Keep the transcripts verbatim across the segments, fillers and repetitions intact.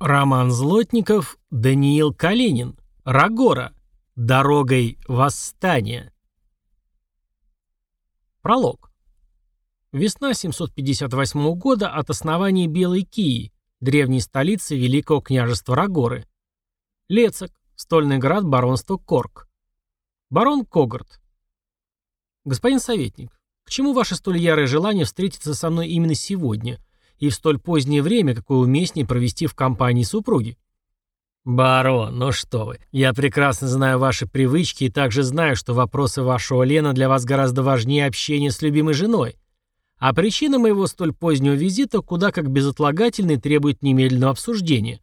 Роман Злотников, Даниил Калинин. Рагора. Дорогой восстания. Пролог. Весна семьсот пятьдесят восьмого года от основания Белой Кии, древней столицы Великого княжества Рагоры. Лецок, стольный град баронства Корк. Барон Когарт. Господин советник, к чему ваше столь ярое желание встретиться со мной именно сегодня и в столь позднее время, какое уместнее провести в компании супруги? Барон, ну что вы, я прекрасно знаю ваши привычки и также знаю, что вопросы вашего Лена для вас гораздо важнее общения с любимой женой. А причина моего столь позднего визита куда как безотлагательной требует немедленного обсуждения.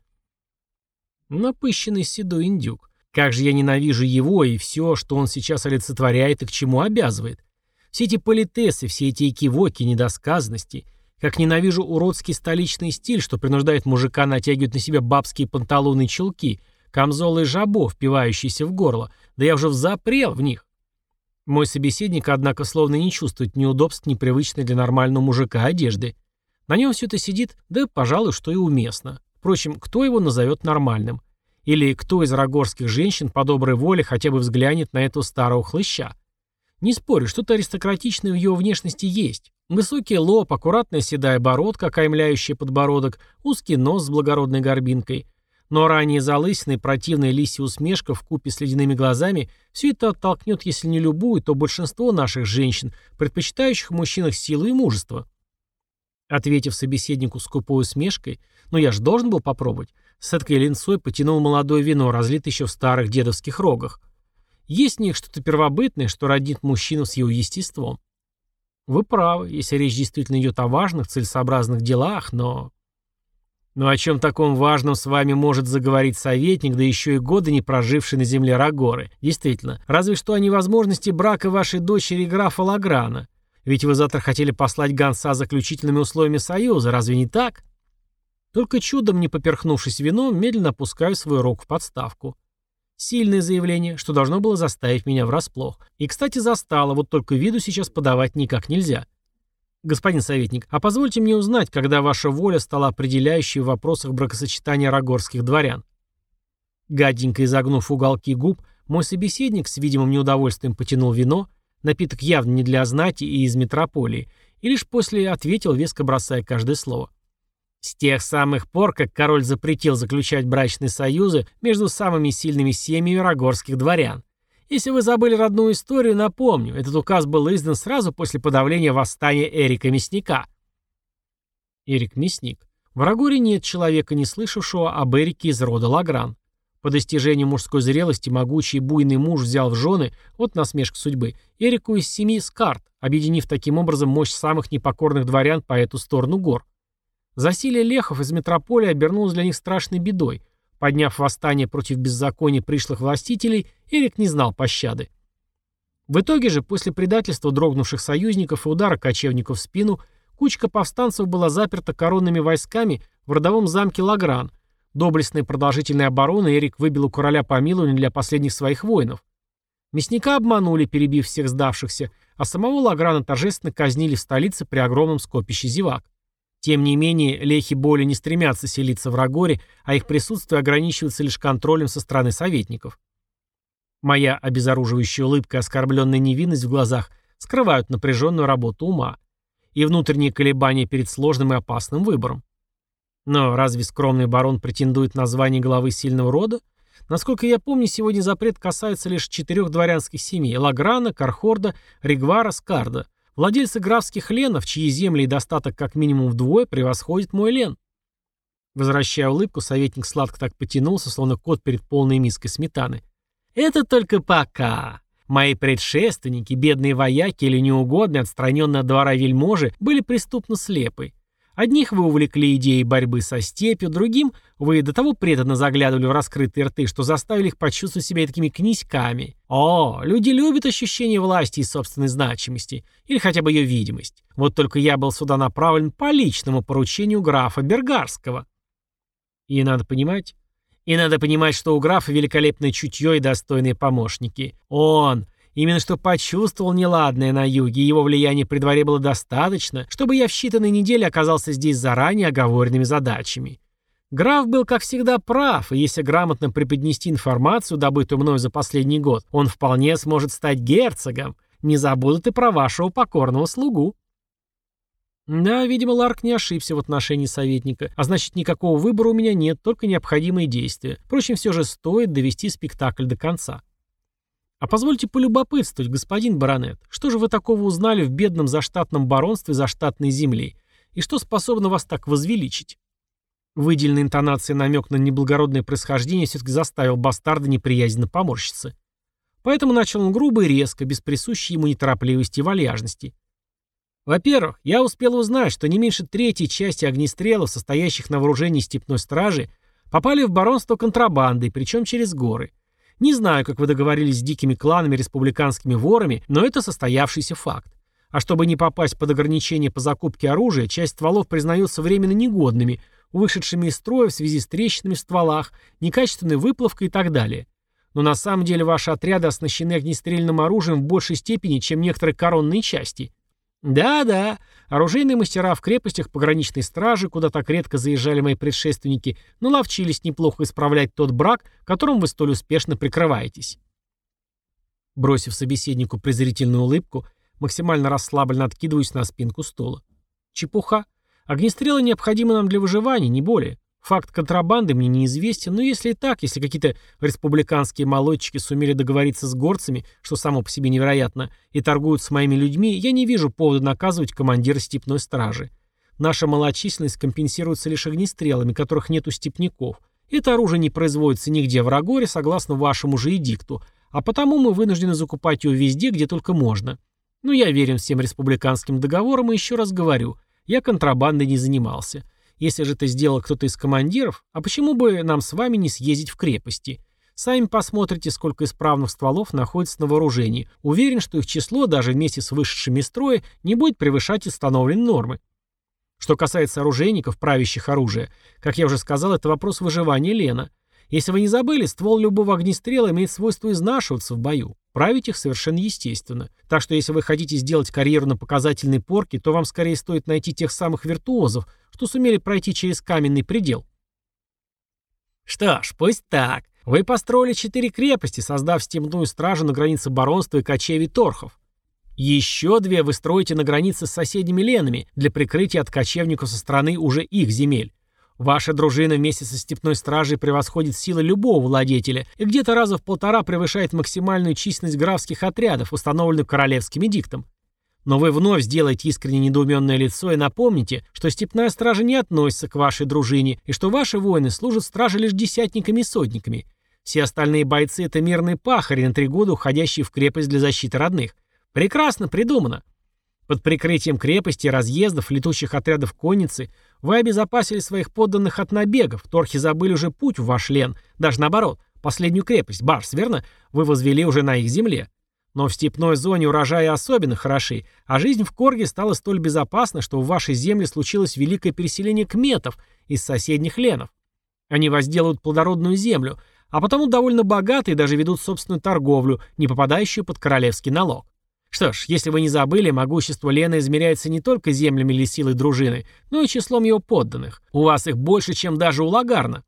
Напыщенный седой индюк. Как же я ненавижу его и все, что он сейчас олицетворяет и к чему обязывает. Все эти политесы, все эти экивоки, недосказанности. Как ненавижу уродский столичный стиль, что принуждает мужика натягивать на себя бабские панталоны и чулки, камзолы и жабо, впивающиеся в горло. Да я уже взапрел в них. Мой собеседник, однако, словно не чувствует неудобств непривычной для нормального мужика одежды. На нем все это сидит, да, пожалуй, что и уместно. Впрочем, кто его назовет нормальным? Или кто из рагорских женщин по доброй воле хотя бы взглянет на этого старого хлыща? Не спорю, что-то аристократичное в его внешности есть. Высокий лоб, аккуратная седая бородка, окаймляющая подбородок, узкий нос с благородной горбинкой. Но ранее залысина и противная лисья усмешка вкупе с ледяными глазами все это оттолкнет, если не любую, то большинство наших женщин, предпочитающих в мужчинах силу и мужество. Ответив собеседнику скупой усмешкой, «Ну я ж должен был попробовать», с эткой линцой потянул молодое вино, разлитое еще в старых дедовских рогах. Есть в них что-то первобытное, что роднит мужчину с его естеством. Вы правы, если речь действительно идет о важных, целесообразных делах, но... Но о чем таком важном с вами может заговорить советник, да еще и годы не проживший на земле Рагоры? Действительно, разве что о невозможности брака вашей дочери графа Лаграна. Ведь вы завтра хотели послать гонца с заключительными условиями союза, разве не так? Только чудом не поперхнувшись вином, медленно опускаю свой рог в подставку. Сильное заявление, что должно было заставить меня врасплох. И, кстати, застало, вот только виду сейчас подавать никак нельзя. Господин советник, а позвольте мне узнать, когда ваша воля стала определяющей в вопросах бракосочетания рагорских дворян. Гаденько изогнув уголки губ, мой собеседник с видимым неудовольствием потянул вино, напиток явно не для знати и из метрополии, и лишь после ответил, веско бросая каждое слово. С тех самых пор, как король запретил заключать брачные союзы между самыми сильными семьями рагорских дворян. Если вы забыли родную историю, напомню, этот указ был издан сразу после подавления восстания Эрика Мясника. Эрик Мясник. В Рагоре нет человека, не слышавшего об Эрике из рода Лагран. По достижению мужской зрелости могучий и буйный муж взял в жены, вот насмешка судьбы, Эрику из семьи Скарт, объединив таким образом мощь самых непокорных дворян по эту сторону гор. Засилие лехов из метрополии обернулось для них страшной бедой. Подняв восстание против беззакония пришлых властителей, Эрик не знал пощады. В итоге же, после предательства дрогнувших союзников и удара кочевников в спину, кучка повстанцев была заперта коронными войсками в родовом замке Лагран. Доблестной продолжительной обороны Эрик выбил у короля помилование для последних своих воинов. Мясника обманули, перебив всех сдавшихся, а самого Лаграна торжественно казнили в столице при огромном скопище зевак. Тем не менее, лехи более не стремятся селиться в Рагоре, а их присутствие ограничивается лишь контролем со стороны советников. Моя обезоруживающая улыбка и оскорбленная невинность в глазах скрывают напряженную работу ума и внутренние колебания перед сложным и опасным выбором. Но разве скромный барон претендует на звание главы сильного рода? Насколько я помню, сегодня запрет касается лишь четырех дворянских семей – Лаграна, Кархорда, Ригвара, Скарда. Владельцы графских ленов, чьи земли и достаток как минимум вдвое превосходит мой лен. Возвращая улыбку, советник сладко так потянулся, словно кот перед полной миской сметаны. Это только пока. Мои предшественники, бедные вояки или неугодные, отстраненные от двора вельможи, были преступно слепы. Одних вы увлекли идеей борьбы со степью, другим вы до того преданно заглядывали в раскрытые рты, что заставили их почувствовать себя такими князьками. О, люди любят ощущение власти и собственной значимости, или хотя бы ее видимость. Вот только я был сюда направлен по личному поручению графа Бергарского. И надо понимать, и надо понимать, что у графа великолепное чутье и достойные помощники. Он... Именно что почувствовал неладное на юге, и его влияния при дворе было достаточно, чтобы я в считанные недели оказался здесь заранее оговоренными задачами. Граф был, как всегда, прав, и если грамотно преподнести информацию, добытую мною за последний год, он вполне сможет стать герцогом. Не забудут и про вашего покорного слугу». Да, видимо, Ларк не ошибся в отношении советника, а значит, никакого выбора у меня нет, только необходимые действия. Впрочем, все же стоит довести спектакль до конца. А позвольте полюбопытствовать, господин баронет, что же вы такого узнали в бедном заштатном баронстве заштатной земли, и что способно вас так возвеличить? Выделенная интонация намек на неблагородное происхождение все-таки заставил бастарда неприязненно поморщиться. Поэтому начал он грубо и резко, без присущей ему неторопливости и вальяжности. Во-первых, я успел узнать, что не меньше третьей части огнестрелов, состоящих на вооружении степной стражи, попали в баронство контрабандой, причем через горы. Не знаю, как вы договорились с дикими кланами республиканскими ворами, но это состоявшийся факт. А чтобы не попасть под ограничение по закупке оружия, часть стволов признается временно негодными, вышедшими из строя в связи с трещинами в стволах, некачественной выплавкой и так далее. Но на самом деле ваши отряды оснащены огнестрельным оружием в большей степени, чем некоторые коронные части. Да-да, оружейные мастера в крепостях пограничной стражи, куда так редко заезжали мои предшественники, наловчились неплохо исправлять тот брак, которым вы столь успешно прикрываетесь. Бросив собеседнику презрительную улыбку, максимально расслабленно откидываюсь на спинку стула. Чепуха. Огнестрелы необходимы нам для выживания, не более. Факт контрабанды мне неизвестен, но если и так, если какие-то республиканские молодчики сумели договориться с горцами, что само по себе невероятно, и торгуют с моими людьми, я не вижу повода наказывать командира степной стражи. Наша малочисленность компенсируется лишь огнестрелами, которых нет у степняков. Это оружие не производится нигде в Рагоре, согласно вашему же эдикту, а потому мы вынуждены закупать его везде, где только можно. Но я верен всем республиканским договорам и еще раз говорю, я контрабандой не занимался. Если же это сделал кто-то из командиров, а почему бы нам с вами не съездить в крепости? Сами посмотрите, сколько исправных стволов находится на вооружении. Уверен, что их число, даже вместе с вышедшими из строя, не будет превышать установленные нормы. Что касается оружейников, правящих оружие, как я уже сказал, это вопрос выживания Лена. Если вы не забыли, ствол любого огнестрела имеет свойство изнашиваться в бою. Править их совершенно естественно. Так что если вы хотите сделать карьеру на показательной порке, то вам скорее стоит найти тех самых виртуозов, что сумели пройти через каменный предел. Что ж, пусть так. Вы построили четыре крепости, создав степную стражу на границе баронства и кочевий торхов. Еще две вы строите на границе с соседними ленами для прикрытия от кочевников со стороны уже их земель. Ваша дружина вместе со степной стражей превосходит силы любого владетеля и где-то раза в полтора превышает максимальную численность графских отрядов, установленную королевским эдиктом. Но вы вновь сделаете искренне недоуменное лицо и напомните, что степная стража не относится к вашей дружине и что ваши воины служат страже лишь десятниками и сотниками. Все остальные бойцы — это мирные пахари на три года, уходящие в крепость для защиты родных. Прекрасно придумано. Под прикрытием крепости, разъездов, летучих отрядов конницы вы обезопасили своих подданных от набегов. Торхи забыли уже путь в ваш лен. Даже наоборот, последнюю крепость, Барс, верно? Вы возвели уже на их земле. Но в степной зоне урожаи особенно хороши, а жизнь в Корге стала столь безопасна, что в вашей земле случилось великое переселение кметов из соседних ленов. Они возделывают плодородную землю, а потому довольно богаты и даже ведут собственную торговлю, не попадающую под королевский налог. Что ж, если вы не забыли, могущество Лены измеряется не только землями или силой дружины, но и числом его подданных. У вас их больше, чем даже у Лагарна.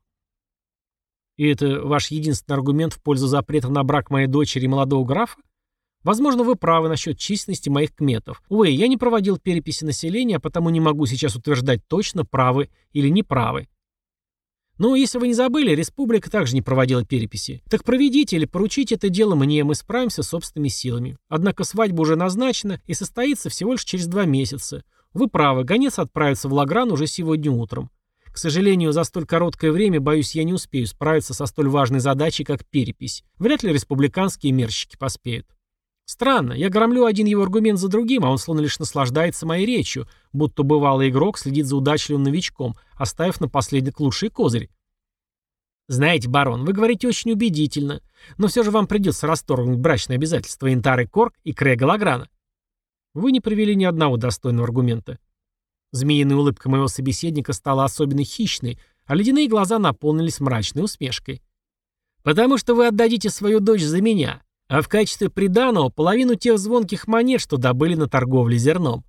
И это ваш единственный аргумент в пользу запретов на брак моей дочери и молодого графа? Возможно, вы правы насчет численности моих кметов. Увы, я не проводил переписи населения, а потому не могу сейчас утверждать точно, правы или неправы. Но если вы не забыли, республика также не проводила переписи. Так проведите или поручите это дело мне, мы справимся собственными силами. Однако свадьба уже назначена и состоится всего лишь через два месяца. Вы правы, гонец отправится в Лагран уже сегодня утром. К сожалению, за столь короткое время, боюсь, я не успею справиться со столь важной задачей, как перепись. Вряд ли республиканские мерщики поспеют. Странно, я громлю один его аргумент за другим, а он словно лишь наслаждается моей речью, будто бывалый игрок следит за удачливым новичком, оставив напоследок лучший козырь. Знаете, барон, вы говорите очень убедительно, но все же вам придется расторгнуть брачные обязательства Интары Корг и Крега Лаграна. Вы не привели ни одного достойного аргумента. Змеиная улыбка моего собеседника стала особенно хищной, а ледяные глаза наполнились мрачной усмешкой. Потому что вы отдадите свою дочь за меня, а в качестве приданого половину тех звонких монет, что добыли на торговле зерном.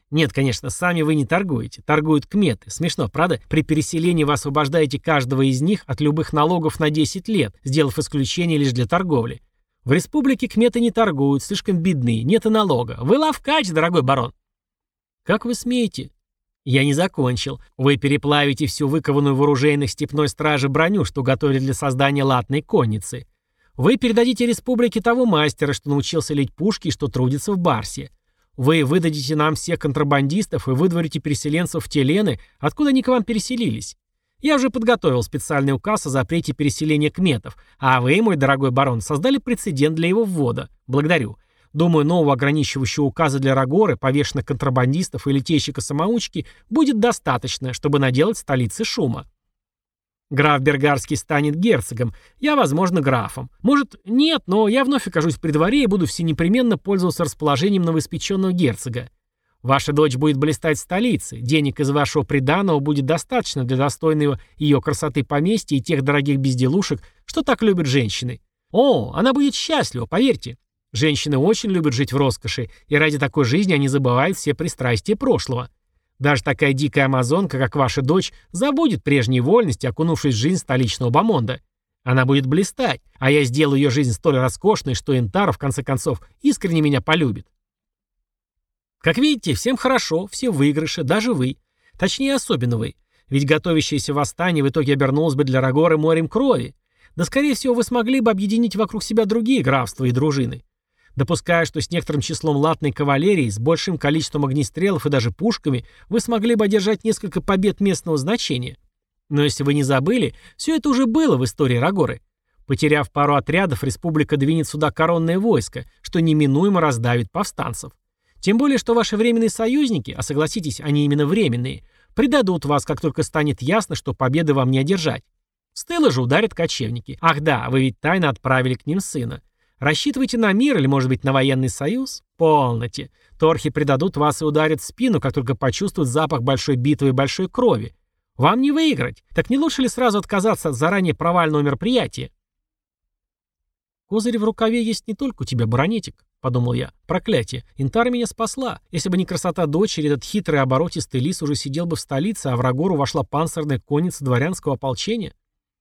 Нет, конечно, сами вы не торгуете. Торгуют кметы. Смешно, правда? При переселении вы освобождаете каждого из них от любых налогов на десять лет, сделав исключение лишь для торговли. В республике кметы не торгуют, слишком бедны, нет и налога. Вы лавкач, дорогой барон. Как вы смеете? Я не закончил. Вы переплавите всю выкованную в оружейных степной страже броню, что готовили для создания латной конницы. Вы передадите республике того мастера, что научился лить пушки и что трудится в Барсе. Вы выдадите нам всех контрабандистов и выдворите переселенцев в те лены, откуда они к вам переселились. Я уже подготовил специальный указ о запрете переселения кметов, а вы, мой дорогой барон, создали прецедент для его ввода. Благодарю. Думаю, нового ограничивающего указа для Рагоры, повешенных контрабандистов и литейщика-самоучки будет достаточно, чтобы наделать в столице шума. Граф Бергарский станет герцогом, я, возможно, графом. Может, нет, но я вновь окажусь при дворе и буду всенепременно пользоваться расположением новоиспеченного герцога. Ваша дочь будет блистать в столице, денег из вашего приданого будет достаточно для достойного ее красоты поместья и тех дорогих безделушек, что так любят женщины. О, она будет счастлива, поверьте. Женщины очень любят жить в роскоши, и ради такой жизни они забывают все пристрастия прошлого. Даже такая дикая амазонка, как ваша дочь, забудет прежние вольности, окунувшись в жизнь столичного бомонда. Она будет блистать, а я сделаю ее жизнь столь роскошной, что Интара, в конце концов, искренне меня полюбит. Как видите, всем хорошо, все в выигрыше, даже вы. Точнее, особенно вы. Ведь готовящееся восстание в итоге обернулось бы для Рагоры морем крови. Да, скорее всего, вы смогли бы объединить вокруг себя другие графства и дружины. Допуская, что с некоторым числом латной кавалерии, с большим количеством огнестрелов и даже пушками вы смогли бы одержать несколько побед местного значения. Но если вы не забыли, все это уже было в истории Рагоры. Потеряв пару отрядов, республика двинет сюда коронное войско, что неминуемо раздавит повстанцев. Тем более, что ваши временные союзники, а согласитесь, они именно временные, предадут вас, как только станет ясно, что победы вам не одержать. С тыла же ударят кочевники. Ах да, вы ведь тайно отправили к ним сына. Рассчитываете на мир или, может быть, на военный союз? Полноте. Торхи предадут вас и ударят в спину, как только почувствуют запах большой битвы и большой крови. Вам не выиграть. Так не лучше ли сразу отказаться от заранее провального мероприятия? Козырь в рукаве есть не только у тебя, баронетик, подумал я. Проклятие. Интара меня спасла. Если бы не красота дочери, этот хитрый оборотистый лис уже сидел бы в столице, а в Рагору вошла панцирная конница дворянского ополчения.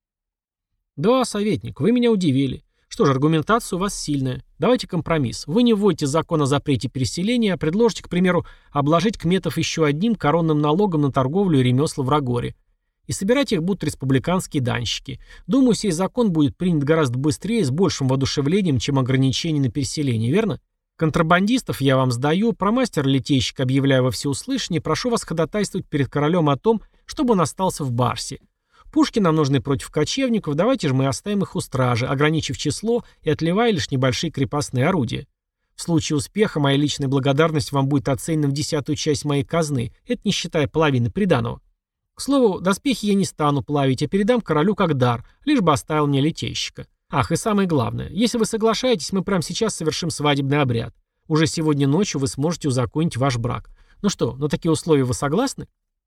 Да, советник, вы меня удивили. Что же, аргументация у вас сильная. Давайте компромисс. Вы не вводите закон о запрете переселения, а предложите, к примеру, обложить кметов еще одним коронным налогом на торговлю и ремесла в Рагоре. И собирать их будут республиканские данщики. Думаю, сей закон будет принят гораздо быстрее и с большим воодушевлением, чем ограничение на переселение, верно? Контрабандистов я вам сдаю, про мастера-литейщика объявляю во всеуслышание, прошу вас ходатайствовать перед королем о том, чтобы он остался в Барсе. Пушки нам нужны против кочевников, давайте же мы оставим их у стражи, ограничив число и отливая лишь небольшие крепостные орудия. В случае успеха моя личная благодарность вам будет оценена в десятую часть моей казны, это не считая половины приданого. К слову, доспехи я не стану плавить, а передам королю как дар, лишь бы оставил мне литейщика. Ах, и самое главное, если вы соглашаетесь, мы прямо сейчас совершим свадебный обряд. Уже сегодня ночью вы сможете узаконить ваш брак. Ну что, на такие условия вы согласны?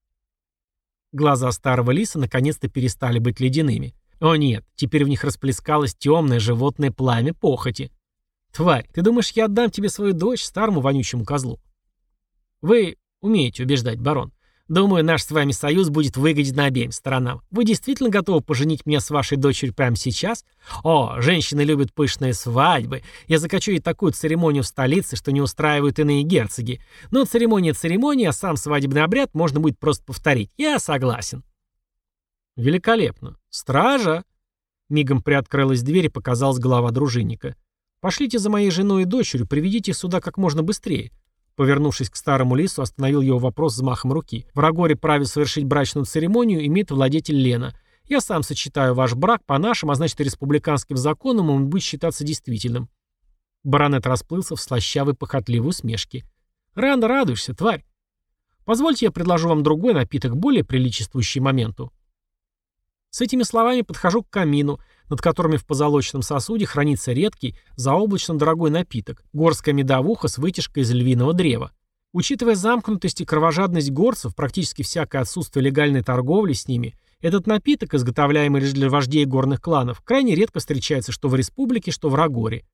Глаза старого лиса наконец-то перестали быть ледяными. О нет, теперь в них расплескалось темное животное пламя похоти. Тварь, ты думаешь, я отдам тебе свою дочь, старому вонючему козлу? Вы умеете убеждать, барон. Думаю, наш с вами союз будет выгоден обеим сторонам. Вы действительно готовы поженить меня с вашей дочерью прямо сейчас? О, женщины любят пышные свадьбы. Я закачу ей такую церемонию в столице, что не устраивают иные герцоги. Но церемония церемония, а сам свадебный обряд можно будет просто повторить. Я согласен. Великолепно. Стража! Мигом приоткрылась дверь и показалась голова дружинника. Пошлите за моей женой и дочерью, приведите их сюда как можно быстрее. Повернувшись к старому лису, остановил его вопрос взмахом руки. В Рагоре праве совершить брачную церемонию имеет владетель Лена. Я сам сочетаю ваш брак по нашим, а значит и республиканским законам, он будет считаться действительным. Баронет расплылся в слащавой похотливой усмешке. Рано радуешься, тварь. Позвольте я предложу вам другой напиток, более приличествующий моменту. С этими словами подхожу к камину, над которыми в позолоченном сосуде хранится редкий, заоблачно дорогой напиток – горская медовуха с вытяжкой из львиного древа. Учитывая замкнутость и кровожадность горцев, практически всякое отсутствие легальной торговли с ними, этот напиток, изготовляемый лишь для вождей горных кланов, крайне редко встречается что в республике, что в Рагоре.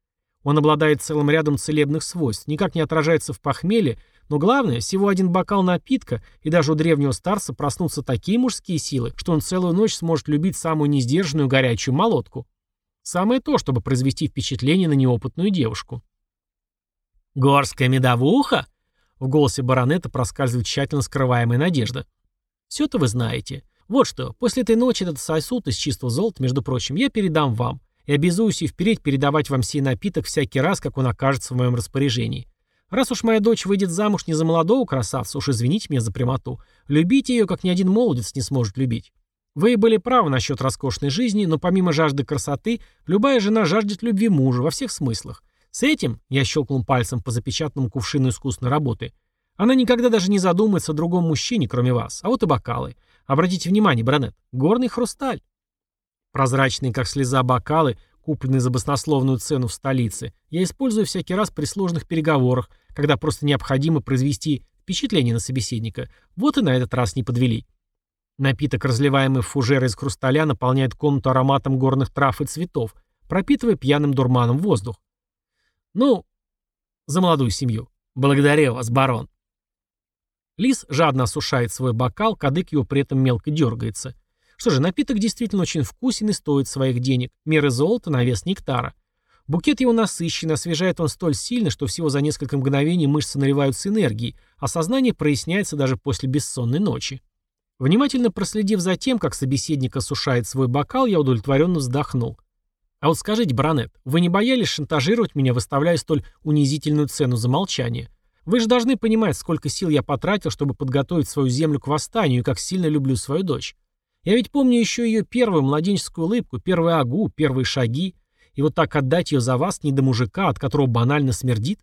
Он обладает целым рядом целебных свойств, никак не отражается в похмелье, но главное, всего один бокал напитка, и даже у древнего старца проснутся такие мужские силы, что он целую ночь сможет любить самую несдержанную горячую молотку. Самое то, чтобы произвести впечатление на неопытную девушку. «Горская медовуха?» В голосе баронета проскальзывает тщательно скрываемая надежда. «Все-то вы знаете. Вот что, после этой ночи этот сосуд из чистого золота, между прочим, я передам вам, и обязуюсь и впредь передавать вам сей напиток всякий раз, как он окажется в моем распоряжении. Раз уж моя дочь выйдет замуж не за молодого красавца, уж извините меня за прямоту, любите ее, как ни один молодец не сможет любить. Вы были правы насчет роскошной жизни, но помимо жажды красоты, любая жена жаждет любви мужа во всех смыслах. С этим, я щелкнул пальцем по запечатанному кувшину искусной работы, она никогда даже не задумается о другом мужчине, кроме вас. А вот и бокалы. Обратите внимание, баронет, горный хрусталь. Прозрачные, как слеза, бокалы, купленные за баснословную цену в столице, я использую всякий раз при сложных переговорах, когда просто необходимо произвести впечатление на собеседника. Вот и на этот раз не подвели. Напиток, разливаемый в фужеры из хрусталя, наполняет комнату ароматом горных трав и цветов, пропитывая пьяным дурманом воздух. Ну, за молодую семью. Благодарю вас, барон. Лис жадно осушает свой бокал, кадык его при этом мелко дергается. Что же, напиток действительно очень вкусен и стоит своих денег. Меры золота на вес нектара. Букет его насыщенный, освежает он столь сильно, что всего за несколько мгновений мышцы наливаются энергией, а сознание проясняется даже после бессонной ночи. Внимательно проследив за тем, как собеседник осушает свой бокал, я удовлетворенно вздохнул. А вот скажите, баронет, вы не боялись шантажировать меня, выставляя столь унизительную цену за молчание? Вы же должны понимать, сколько сил я потратил, чтобы подготовить свою землю к восстанию, и как сильно люблю свою дочь. Я ведь помню еще ее первую младенческую улыбку, первый агу, первые шаги. И вот так отдать ее за вас не до мужика, от которого банально смердит?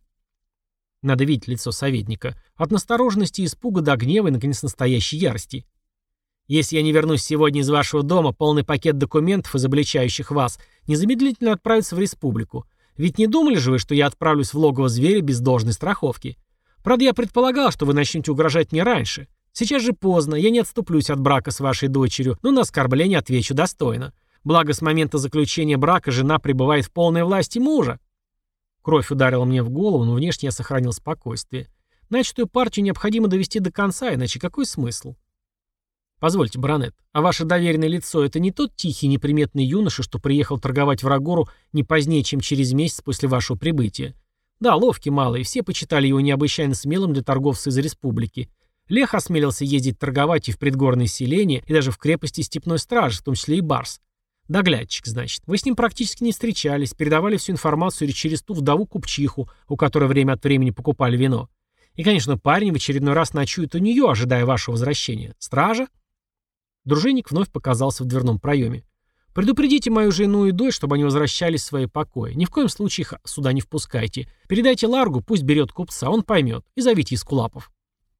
Надо видеть лицо советника. От настороженности и испуга до гнева и, наконец, настоящей ярости. Если я не вернусь сегодня из вашего дома, полный пакет документов, изобличающих вас, незамедлительно отправится в республику. Ведь не думали же вы, что я отправлюсь в логово зверя без должной страховки? Правда, я предполагал, что вы начнете угрожать мне раньше. Сейчас же поздно, я не отступлюсь от брака с вашей дочерью, но на оскорбление отвечу достойно. Благо, с момента заключения брака жена пребывает в полной власти мужа. Кровь ударила мне в голову, но внешне я сохранил спокойствие. Начатую партию необходимо довести до конца, иначе какой смысл? Позвольте, баронет, а ваше доверенное лицо — это не тот тихий неприметный юноша, что приехал торговать в Рагору не позднее, чем через месяц после вашего прибытия? Да, ловкий малый, все почитали его необычайно смелым для торговца из республики. Лех осмелился ездить торговать и в предгорные селения, и даже в крепости степной стражи, в том числе и Барс. Доглядчик, значит. Вы с ним практически не встречались, передавали всю информацию через ту вдову-купчиху, у которой время от времени покупали вино. И, конечно, парень в очередной раз ночует у нее, ожидая вашего возвращения. Стража? Дружинник вновь показался в дверном проеме. «Предупредите мою жену и дочь, чтобы они возвращались в свои покои. Ни в коем случае их сюда не впускайте. Передайте Ларгу, пусть берет купца, он поймет. И зовите эскулапов».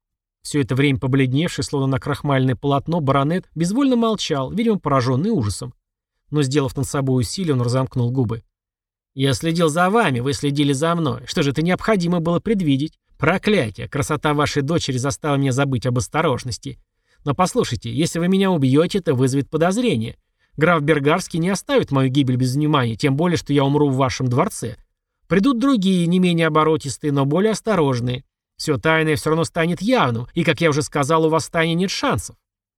Все это время побледневший, словно на крахмальное полотно, баронет безвольно молчал, видимо, пораженный ужасом. Но, сделав над собой усилие, он разомкнул губы. «Я следил за вами, вы следили за мной. Что же это необходимо было предвидеть? Проклятие! Красота вашей дочери заставила меня забыть об осторожности. Но послушайте, если вы меня убьете, это вызовет подозрение. Граф Бергарский не оставит мою гибель без внимания, тем более, что я умру в вашем дворце. Придут другие, не менее оборотистые, но более осторожные. Все тайное все равно станет явным, и, как я уже сказал, у восстания нет шансов».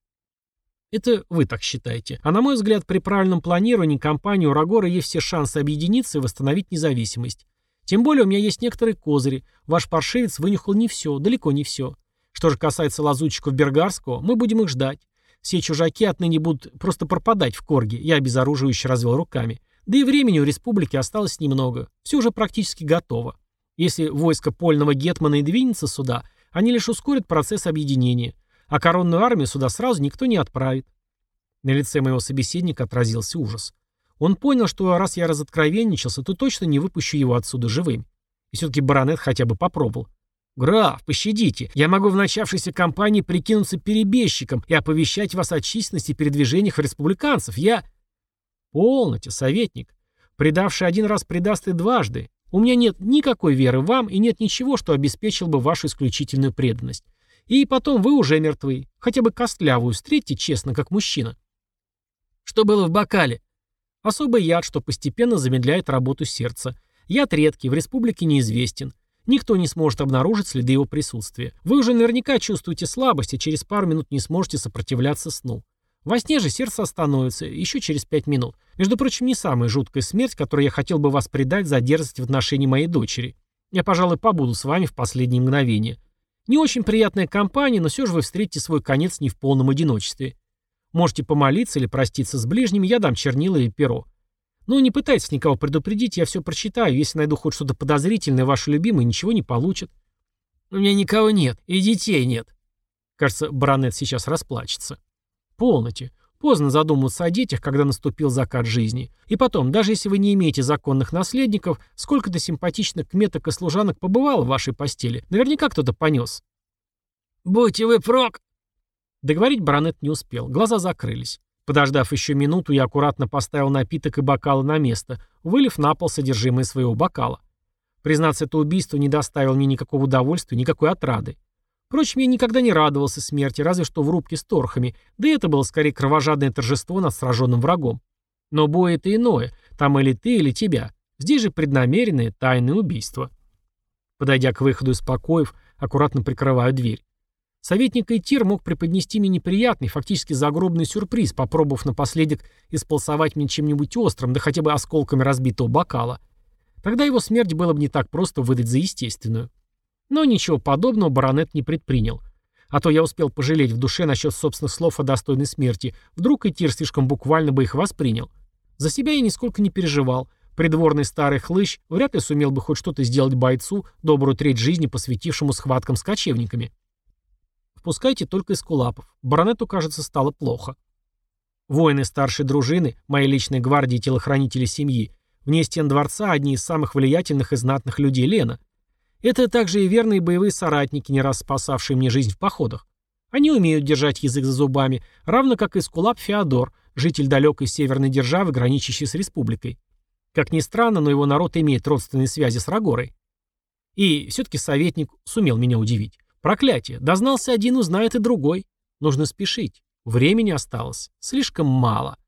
Это вы так считаете. А на мой взгляд, при правильном планировании кампании у Рагора есть все шансы объединиться и восстановить независимость. Тем более у меня есть некоторые козыри. Ваш паршивец вынюхал не все, далеко не все. Что же касается лазутчиков Бергарского, мы будем их ждать. Все чужаки отныне будут просто пропадать в Корге. Я обезоруживающе развел руками. Да и времени у республики осталось немного. Все уже практически готово. Если войско Польного гетмана и двинется сюда, они лишь ускорят процесс объединения. А коронную армию сюда сразу никто не отправит. На лице моего собеседника отразился ужас. Он понял, что раз я разоткровенничался, то точно не выпущу его отсюда живым. И все-таки баронет хотя бы попробовал. «Граф, пощадите, я могу в начавшейся кампании прикинуться перебежчиком и оповещать вас о численности передвижениях республиканцев. Я...» «Полноте, советник. Предавший один раз предаст и дважды. У меня нет никакой веры в вам и нет ничего, что обеспечило бы вашу исключительную преданность. И потом вы уже мертвы. Хотя бы костлявую встретьте честно, как мужчина». «Что было в бокале?» «Особый яд, что постепенно замедляет работу сердца. Яд редкий, в республике неизвестен. Никто не сможет обнаружить следы его присутствия. Вы уже наверняка чувствуете слабость и через пару минут не сможете сопротивляться сну. Во сне же сердце остановится еще через пять минут. Между прочим, не самая жуткая смерть, которой я хотел бы вас предать за дерзость в отношении моей дочери. Я, пожалуй, побуду с вами в последние мгновения. Не очень приятная компания, но все же вы встретите свой конец не в полном одиночестве. Можете помолиться или проститься с ближними, я дам чернила и перо. Ну, не пытайтесь никого предупредить, я все прочитаю. Если найду хоть что-то подозрительное, ваши любимые ничего не получат. У меня никого нет, и детей нет. Кажется, баронет сейчас расплачется. Полноте. Поздно задумываться о детях, когда наступил закат жизни. И потом, даже если вы не имеете законных наследников, сколько-то симпатичных кметок и служанок побывало в вашей постели. Наверняка кто-то понес. «Будьте вы прок!» Договорить баронет не успел. Глаза закрылись. Подождав еще минуту, я аккуратно поставил напиток и бокалы на место, вылив на пол содержимое своего бокала. Признаться, это убийство не доставило мне никакого удовольствия, никакой отрады. Впрочем, я никогда не радовался смерти, разве что в рубке с торхами, да и это было скорее кровожадное торжество над сраженным врагом. Но бой — это иное, там или ты, или тебя. Здесь же преднамеренное тайное убийство. Подойдя к выходу из покоев, аккуратно прикрываю дверь. Советник Эйтир мог преподнести мне неприятный, фактически загробный сюрприз, попробовав напоследок исполосовать мне чем-нибудь острым, да хотя бы осколками разбитого бокала. Тогда его смерть было бы не так просто выдать за естественную. Но ничего подобного баронет не предпринял. А то я успел пожалеть в душе насчет собственных слов о достойной смерти. Вдруг Эйтир слишком буквально бы их воспринял. За себя я нисколько не переживал. Придворный старый хлыщ вряд ли сумел бы хоть что-то сделать бойцу, добрую треть жизни посвятившему схваткам с кочевниками. Впускайте только эскулапов. Баронету, кажется, стало плохо. Воины старшей дружины, моей личной гвардии и телохранители семьи, вне стен дворца одни из самых влиятельных и знатных людей Лена. Это также и верные боевые соратники, не раз спасавшие мне жизнь в походах. Они умеют держать язык за зубами, равно как и эскулап Феодор, житель далекой северной державы, граничащей с республикой. Как ни странно, но его народ имеет родственные связи с Рагорой. И все-таки советник сумел меня удивить. Проклятие, дознался один, узнает и другой. Нужно спешить. Времени осталось слишком мало.